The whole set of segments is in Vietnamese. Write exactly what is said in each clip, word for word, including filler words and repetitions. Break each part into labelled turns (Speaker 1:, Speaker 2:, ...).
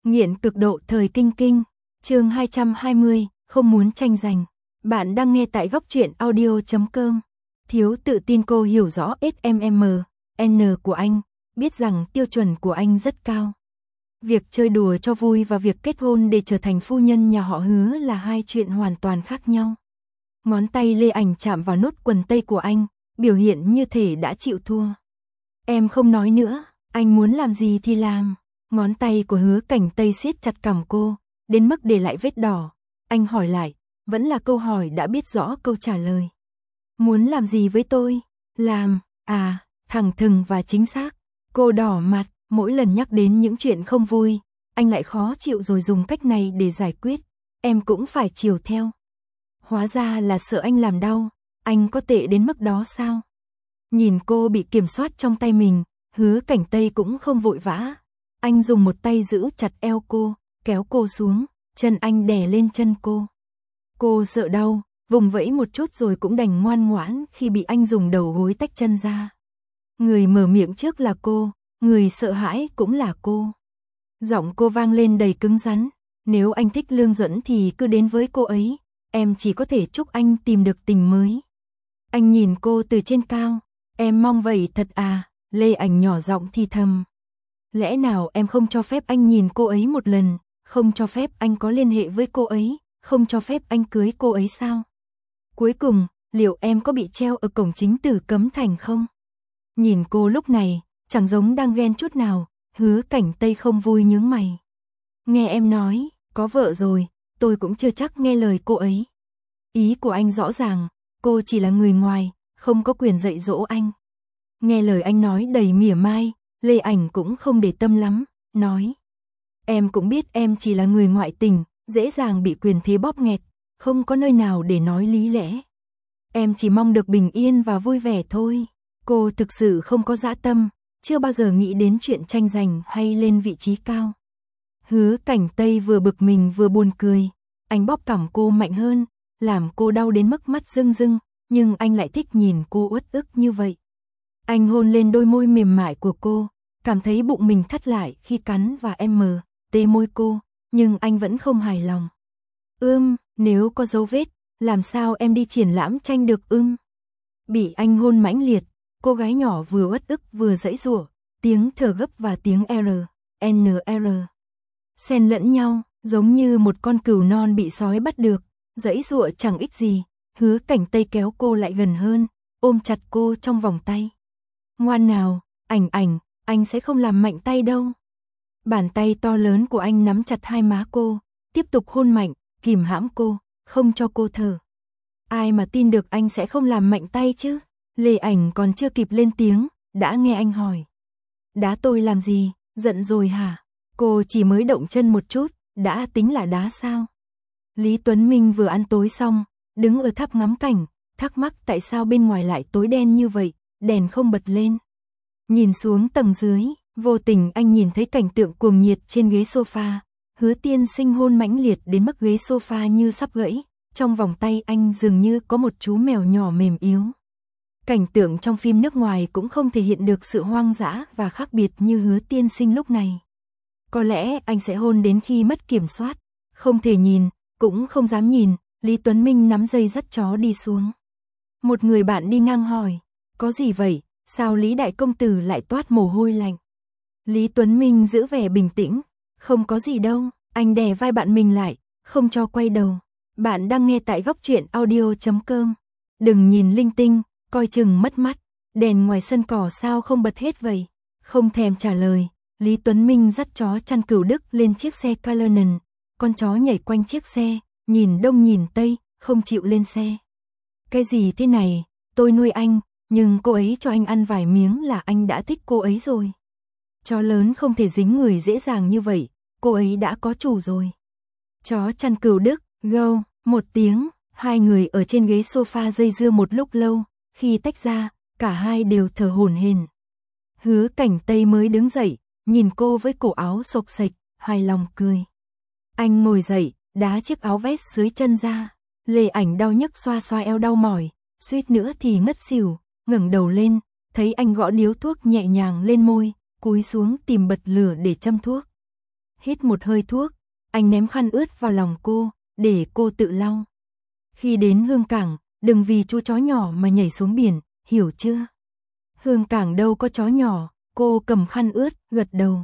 Speaker 1: Nghiện cực độ thời kinh kinh, chương hai trăm hai mươi, không muốn tranh giành. Bạn đang nghe tại góc truyện audio chấm com. Thiếu tự tin. Cô hiểu rõ ét em em en của anh, biết rằng tiêu chuẩn của anh rất cao. Việc chơi đùa cho vui và việc kết hôn để trở thành phu nhân nhà họ Hứa là hai chuyện hoàn toàn khác nhau. Ngón tay Lê Ảnh chạm vào nút quần tây của anh, biểu hiện như thể đã chịu thua. Em không nói nữa, anh muốn làm gì thì làm. Ngón tay của Hứa Cảnh Tây siết chặt cằm cô, đến mức để lại vết đỏ. Anh hỏi lại, vẫn là câu hỏi đã biết rõ câu trả lời. Muốn làm gì với tôi? Làm, à, thẳng thừng và chính xác. Cô đỏ mặt, mỗi lần nhắc đến những chuyện không vui, anh lại khó chịu rồi dùng cách này để giải quyết. Em cũng phải chiều theo. Hóa ra là sợ anh làm đau, anh có tệ đến mức đó sao? Nhìn cô bị kiểm soát trong tay mình, Hứa Cảnh Tây cũng không vội vã. Anh dùng một tay giữ chặt eo cô, kéo cô xuống, chân anh đè lên chân cô. Cô sợ đau, vùng vẫy một chút rồi cũng đành ngoan ngoãn khi bị anh dùng đầu gối tách chân ra. Người mở miệng trước là cô, người sợ hãi cũng là cô. Giọng cô vang lên đầy cứng rắn, nếu anh thích Lương Duẫn thì cứ đến với cô ấy, em chỉ có thể chúc anh tìm được tình mới. Anh nhìn cô từ trên cao, em mong vậy thật à? Lê Ảnh nhỏ giọng thì thầm. Lẽ nào em không cho phép anh nhìn cô ấy một lần, không cho phép anh có liên hệ với cô ấy, không cho phép anh cưới cô ấy sao? Cuối cùng, liệu em có bị treo ở cổng chính Tử Cấm Thành không? Nhìn cô lúc này, chẳng giống đang ghen chút nào, Hứa Cảnh Tây không vui nhướng mày. Nghe em nói, có vợ rồi, tôi cũng chưa chắc nghe lời cô ấy. Ý của anh rõ ràng, cô chỉ là người ngoài, không có quyền dạy dỗ anh. Nghe lời anh nói đầy mỉa mai, Lê Ảnh cũng không để tâm lắm, nói. Em cũng biết em chỉ là người ngoại tình, dễ dàng bị quyền thế bóp nghẹt, không có nơi nào để nói lý lẽ. Em chỉ mong được bình yên và vui vẻ thôi. Cô thực sự không có dã tâm, chưa bao giờ nghĩ đến chuyện tranh giành hay lên vị trí cao. Hứa Cảnh Tây vừa bực mình vừa buồn cười, anh bóp cằm cô mạnh hơn, làm cô đau đến mức mắt rưng rưng, nhưng anh lại thích nhìn cô uất ức như vậy. Anh hôn lên đôi môi mềm mại của cô, cảm thấy bụng mình thắt lại khi cắn và em mờ, tê môi cô, nhưng anh vẫn không hài lòng. Ưm, nếu có dấu vết, làm sao em đi triển lãm tranh được ưm? Bị anh hôn mãnh liệt, cô gái nhỏ vừa uất ức vừa giãy giụa, tiếng thở gấp và tiếng R, N R xen lẫn nhau, giống như một con cừu non bị sói bắt được, giãy giụa chẳng ích gì. Hứa Cảnh Tây kéo cô lại gần hơn, ôm chặt cô trong vòng tay. Ngoan nào, Ảnh Ảnh, anh sẽ không làm mạnh tay đâu. Bàn tay to lớn của anh nắm chặt hai má cô, tiếp tục hôn mạnh, kìm hãm cô, không cho cô thở. Ai mà tin được anh sẽ không làm mạnh tay chứ? Lê Ảnh còn chưa kịp lên tiếng, đã nghe anh hỏi. Đá tôi làm gì, giận rồi hả? Cô chỉ mới động chân một chút, đã tính là đá sao? Lý Tuấn Minh vừa ăn tối xong, đứng ở tháp ngắm cảnh, thắc mắc tại sao bên ngoài lại tối đen như vậy, đèn không bật lên. Nhìn xuống tầng dưới, vô tình anh nhìn thấy cảnh tượng cuồng nhiệt trên ghế sofa, Hứa Tiên Sinh hôn mãnh liệt đến mức ghế sofa như sắp gãy, trong vòng tay anh dường như có một chú mèo nhỏ mềm yếu. Cảnh tượng trong phim nước ngoài cũng không thể hiện được sự hoang dã và khác biệt như Hứa Tiên Sinh lúc này. Có lẽ anh sẽ hôn đến khi mất kiểm soát, không thể nhìn, cũng không dám nhìn. Lý Tuấn Minh nắm dây dắt chó đi xuống. Một người bạn đi ngang hỏi, có gì vậy, sao Lý Đại Công Tử lại toát mồ hôi lạnh? Lý Tuấn Minh giữ vẻ bình tĩnh, không có gì đâu, anh đè vai bạn mình lại, không cho quay đầu. Bạn đang nghe tại góc truyện audio chấm com. Đừng nhìn linh tinh, coi chừng mất mắt, đèn ngoài sân cỏ sao không bật hết vậy? Không thèm trả lời, Lý Tuấn Minh dắt chó chăn cừu Đức lên chiếc xe Cullinan, con chó nhảy quanh chiếc xe, nhìn đông nhìn tây, không chịu lên xe. Cái gì thế này, tôi nuôi anh, nhưng cô ấy cho anh ăn vài miếng là anh đã thích cô ấy rồi. Chó lớn không thể dính người dễ dàng như vậy, cô ấy đã có chủ rồi. Chó chăn cừu Đức, gâu, một tiếng, hai người ở trên ghế sofa dây dưa một lúc lâu, khi tách ra, cả hai đều thở hổn hển. Hứa Cảnh Tây mới đứng dậy, nhìn cô với cổ áo xộc xệch, hài lòng cười. Anh ngồi dậy, đá chiếc áo vest dưới chân ra. Lê Ảnh đau nhức xoa xoa eo đau mỏi, suýt nữa thì ngất xỉu, ngẩng đầu lên, thấy anh gõ điếu thuốc nhẹ nhàng lên môi, cúi xuống tìm bật lửa để châm thuốc. Hít một hơi thuốc, anh ném khăn ướt vào lòng cô, để cô tự lau. Khi đến Hương Cảng, đừng vì chú chó nhỏ mà nhảy xuống biển, hiểu chưa? Hương Cảng đâu có chó nhỏ, cô cầm khăn ướt, gật đầu.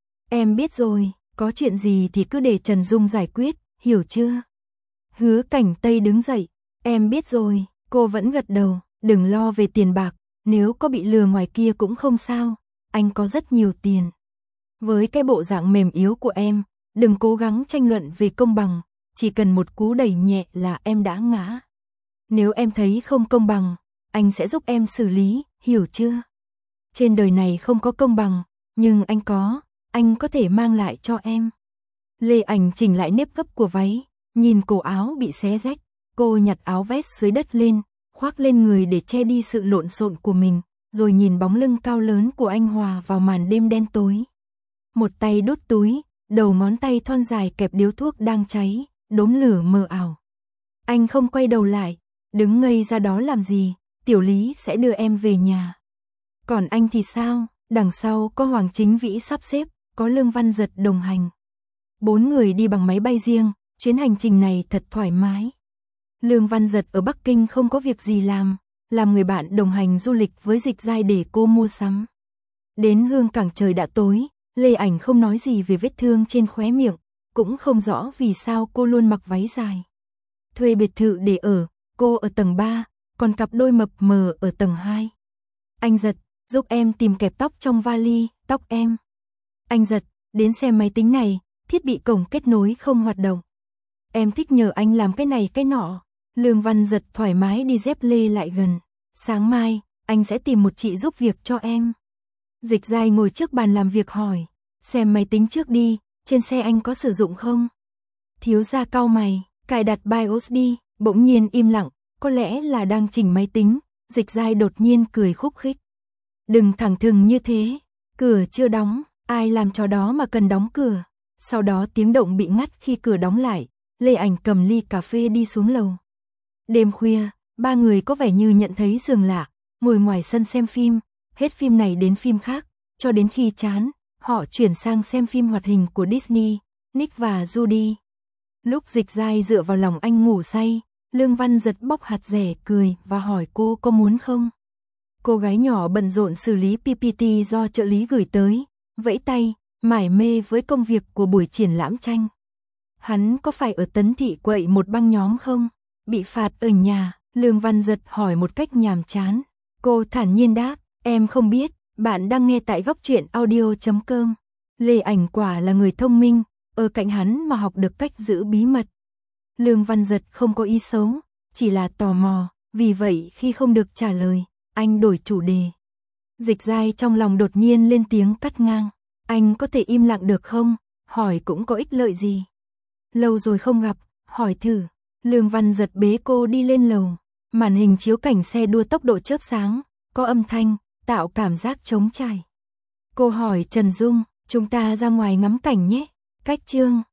Speaker 1: Em biết rồi, có chuyện gì thì cứ để Trần Dung giải quyết, hiểu chưa? Hứa Cảnh Tây đứng dậy, em biết rồi, cô vẫn gật đầu, đừng lo về tiền bạc, nếu có bị lừa ngoài kia cũng không sao, anh có rất nhiều tiền. Với cái bộ dạng mềm yếu của em, đừng cố gắng tranh luận về công bằng, chỉ cần một cú đẩy nhẹ là em đã ngã. Nếu em thấy không công bằng, anh sẽ giúp em xử lý, hiểu chưa? Trên đời này không có công bằng, nhưng anh có, anh có thể mang lại cho em. Lê Ảnh chỉnh lại nếp gấp của váy, nhìn cổ áo bị xé rách, cô nhặt áo vest dưới đất lên, khoác lên người để che đi sự lộn xộn của mình, rồi nhìn bóng lưng cao lớn của anh hòa vào màn đêm đen tối. Một tay đút túi, đầu ngón tay thon dài kẹp điếu thuốc đang cháy, đốm lửa mờ ảo. Anh không quay đầu lại, đứng ngây ra đó làm gì, Tiểu Lý sẽ đưa em về nhà. Còn anh thì sao, đằng sau có Hoàng Chính Vĩ sắp xếp, có Lương Văn Dật đồng hành. Bốn người đi bằng máy bay riêng, chuyến hành trình này thật thoải mái. Lương Văn Dật ở Bắc Kinh không có việc gì làm, làm người bạn đồng hành du lịch với Dịch Giai để cô mua sắm. Đến Hương Cảng trời đã tối, Lê Ảnh không nói gì về vết thương trên khóe miệng, cũng không rõ vì sao cô luôn mặc váy dài. Thuê biệt thự để ở, cô ở tầng ba, còn cặp đôi mập mờ ở tầng hai. Anh Dật, giúp em tìm kẹp tóc trong vali, tóc em. Anh Dật, đến xem máy tính này, thiết bị cổng kết nối không hoạt động. Em thích nhờ anh làm cái này cái nọ. Lương Văn Dật thoải mái đi dép lê lại gần. Sáng mai, anh sẽ tìm một chị giúp việc cho em. Dịch Giai ngồi trước bàn làm việc hỏi, xem máy tính trước đi, trên xe anh có sử dụng không? Thiếu gia cau mày, cài đặt BIOS đi, bỗng nhiên im lặng, có lẽ là đang chỉnh máy tính, Dịch Giai đột nhiên cười khúc khích. Đừng thẳng thừng như thế, cửa chưa đóng, ai làm trò đó mà cần đóng cửa. Sau đó tiếng động bị ngắt khi cửa đóng lại, Lê Ảnh cầm ly cà phê đi xuống lầu. Đêm khuya, ba người có vẻ như nhận thấy giường lạ, ngồi ngoài sân xem phim, hết phim này đến phim khác, cho đến khi chán, họ chuyển sang xem phim hoạt hình của Disney, Nick và Judy. Lúc Dịch Giai dựa vào lòng anh ngủ say, Lương Văn Dật bóc hạt dẻ cười và hỏi cô có muốn không. Cô gái nhỏ bận rộn xử lý pê pê tê do trợ lý gửi tới, vẫy tay, mải mê với công việc của buổi triển lãm tranh. Hắn có phải ở Tấn Thị quậy một băng nhóm không? Bị phạt ở nhà, Lương Văn Dật hỏi một cách nhàm chán. Cô thản nhiên đáp, em không biết, bạn đang nghe tại góc truyện audio chấm com. Lê Ảnh quả là người thông minh, ở cạnh hắn mà học được cách giữ bí mật. Lương Văn Dật không có ý xấu, chỉ là tò mò, vì vậy khi không được trả lời, anh đổi chủ đề. Dịch Giai trong lòng đột nhiên lên tiếng cắt ngang, anh có thể im lặng được không, hỏi cũng có ích lợi gì. Lâu rồi không gặp, hỏi thử. Lương Văn Dật bế cô đi lên lầu, màn hình chiếu cảnh xe đua tốc độ chớp sáng, có âm thanh, tạo cảm giác trống trải. Cô hỏi Trần Dung, chúng ta ra ngoài ngắm cảnh nhé, cách chương.